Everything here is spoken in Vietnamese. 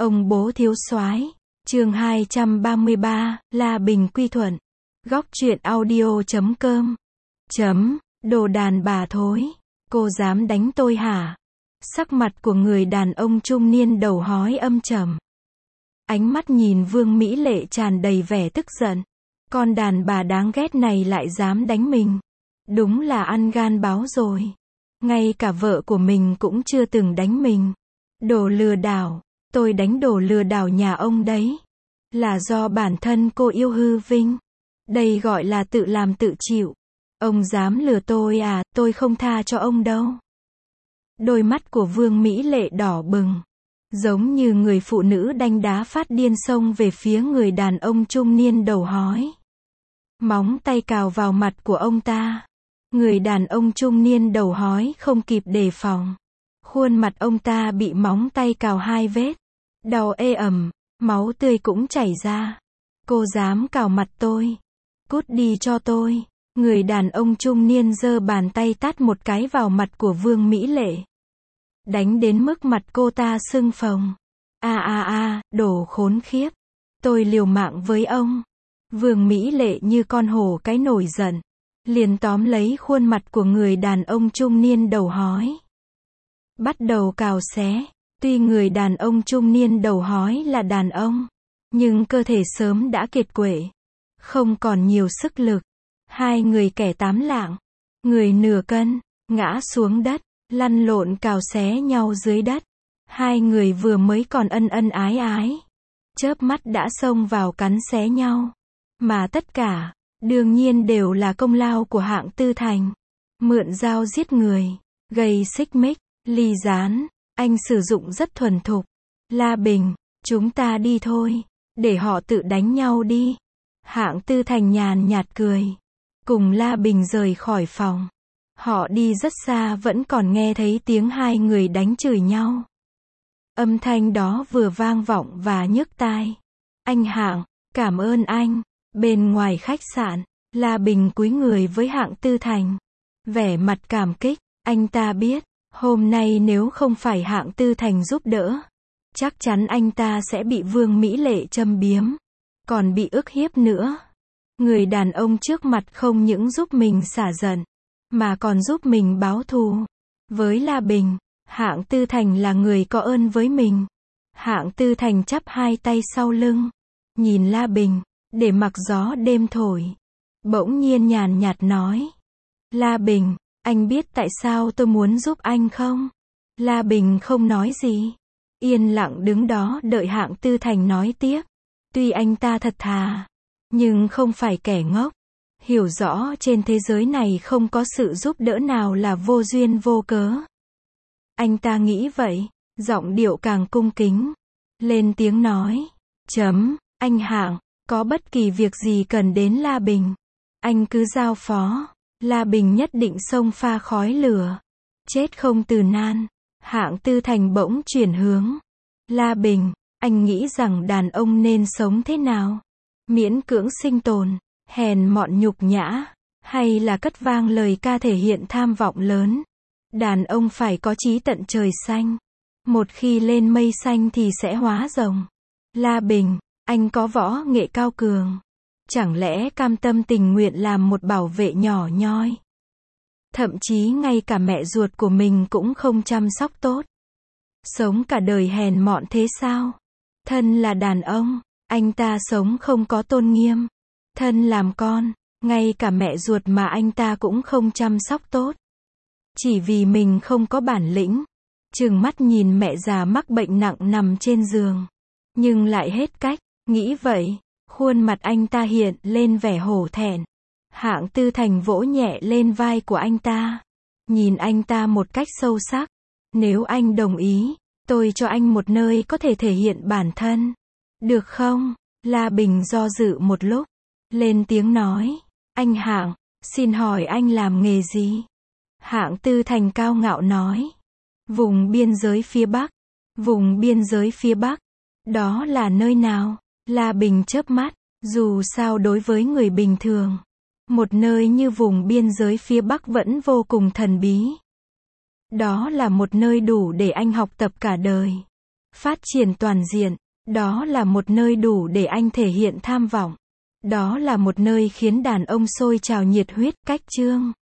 Ông bố thiếu soái. Chương 233, La Bình quy thuận. Góc truyện audio.com. Đồ đàn bà thối. Cô dám đánh tôi hả? Sắc mặt của người đàn ông trung niên đầu hói âm trầm. Ánh mắt nhìn Vương Mỹ Lệ tràn đầy vẻ tức giận. Con đàn bà đáng ghét này lại dám đánh mình. Đúng là ăn gan báo rồi. Ngay cả vợ của mình cũng chưa từng đánh mình. Đồ lừa đảo. Tôi đánh đồ lừa đảo nhà ông đấy. Là do bản thân cô yêu hư vinh. Đây gọi là tự làm tự chịu. Ông dám lừa tôi à, tôi không tha cho ông đâu. Đôi mắt của Vương Mỹ Lệ đỏ bừng. Giống như người phụ nữ đanh đá phát điên xông về phía người đàn ông trung niên đầu hói. Móng tay cào vào mặt của ông ta. Người đàn ông trung niên đầu hói không kịp đề phòng. Khuôn mặt ông ta bị móng tay cào 2 vết. Đau ê ẩm, máu tươi cũng chảy ra. Cô dám cào mặt tôi. Cút đi cho tôi. Người đàn ông trung niên giơ bàn tay tát một cái vào mặt của Vương Mỹ Lệ. Đánh đến mức mặt cô ta sưng phồng. Đồ khốn khiếp. Tôi liều mạng với ông. Vương Mỹ Lệ như con hổ cái nổi giận. Liền tóm lấy khuôn mặt của người đàn ông trung niên đầu hói. Bắt đầu cào xé. Tuy người đàn ông trung niên đầu hói là đàn ông, nhưng cơ thể sớm đã kiệt quệ. Không còn nhiều sức lực. Hai người kẻ 8 lạng, người nửa cân, ngã xuống đất, lăn lộn cào xé nhau dưới đất. Hai người vừa mới còn ân ân ái ái. Chớp mắt đã xông vào cắn xé nhau. Mà tất cả, đương nhiên đều là công lao của Hạng Tư Thành. Mượn dao giết người, gây xích mích, ly gián. Anh sử dụng rất thuần thục. La Bình, chúng ta đi thôi. Để họ tự đánh nhau đi. Hạng Tư Thành nhàn nhạt cười. Cùng La Bình rời khỏi phòng. Họ đi rất xa vẫn còn nghe thấy tiếng hai người đánh chửi nhau. Âm thanh đó vừa vang vọng và nhức tai. Anh Hạng, cảm ơn anh. Bên ngoài khách sạn, La Bình cúi người với Hạng Tư Thành. Vẻ mặt cảm kích, anh ta biết. Hôm nay nếu không phải Hạng Tư Thành giúp đỡ, chắc chắn anh ta sẽ bị Vương Mỹ Lệ châm biếm, còn bị ức hiếp nữa. Người đàn ông trước mặt không những giúp mình xả giận, mà còn giúp mình báo thù. Với La Bình, Hạng Tư Thành là người có ơn với mình. Hạng Tư Thành chắp hai tay sau lưng, nhìn La Bình, để mặc gió đêm thổi. Bỗng nhiên nhàn nhạt nói. La Bình, anh biết tại sao tôi muốn giúp anh không? La Bình không nói gì. Yên lặng đứng đó đợi Hạng Tư Thành nói tiếp. Tuy anh ta thật thà, nhưng không phải kẻ ngốc. Hiểu rõ trên thế giới này không có sự giúp đỡ nào là vô duyên vô cớ. Anh ta nghĩ vậy, giọng điệu càng cung kính. Lên tiếng nói. Anh Hạng, có bất kỳ việc gì cần đến La Bình, anh cứ giao phó. La Bình nhất định xông pha khói lửa. Chết không từ nan. Hạng Tư Thành bỗng chuyển hướng. La Bình, anh nghĩ rằng đàn ông nên sống thế nào? Miễn cưỡng sinh tồn, hèn mọn nhục nhã, hay là cất vang lời ca thể hiện tham vọng lớn? Đàn ông phải có chí tận trời xanh. Một khi lên mây xanh thì sẽ hóa rồng. La Bình, anh có võ nghệ cao cường. Chẳng lẽ cam tâm tình nguyện làm một bảo vệ nhỏ nhoi? Thậm chí ngay cả mẹ ruột của mình cũng không chăm sóc tốt. Sống cả đời hèn mọn thế sao? Thân là đàn ông, anh ta sống không có tôn nghiêm. Thân làm con, ngay cả mẹ ruột mà anh ta cũng không chăm sóc tốt. Chỉ vì mình không có bản lĩnh. Trừng mắt nhìn mẹ già mắc bệnh nặng nằm trên giường. Nhưng lại hết cách, nghĩ vậy. Khuôn mặt anh ta hiện lên vẻ hổ thẹn. Hạng Tư Thành vỗ nhẹ lên vai của anh ta. Nhìn anh ta một cách sâu sắc. Nếu anh đồng ý, tôi cho anh một nơi có thể thể hiện bản thân. Được không? La Bình do dự một lúc. Lên tiếng nói. Anh Hạng, xin hỏi anh làm nghề gì? Hạng Tư Thành cao ngạo nói. Vùng biên giới phía Bắc. Vùng biên giới phía Bắc. Đó là nơi nào? La Bình chớp mắt. Dù sao đối với người bình thường, một nơi như vùng biên giới phía Bắc vẫn vô cùng thần bí. Đó là một nơi đủ để anh học tập cả đời. Phát triển toàn diện. Đó là một nơi đủ để anh thể hiện tham vọng. Đó là một nơi khiến đàn ông sôi trào nhiệt huyết. Cách chương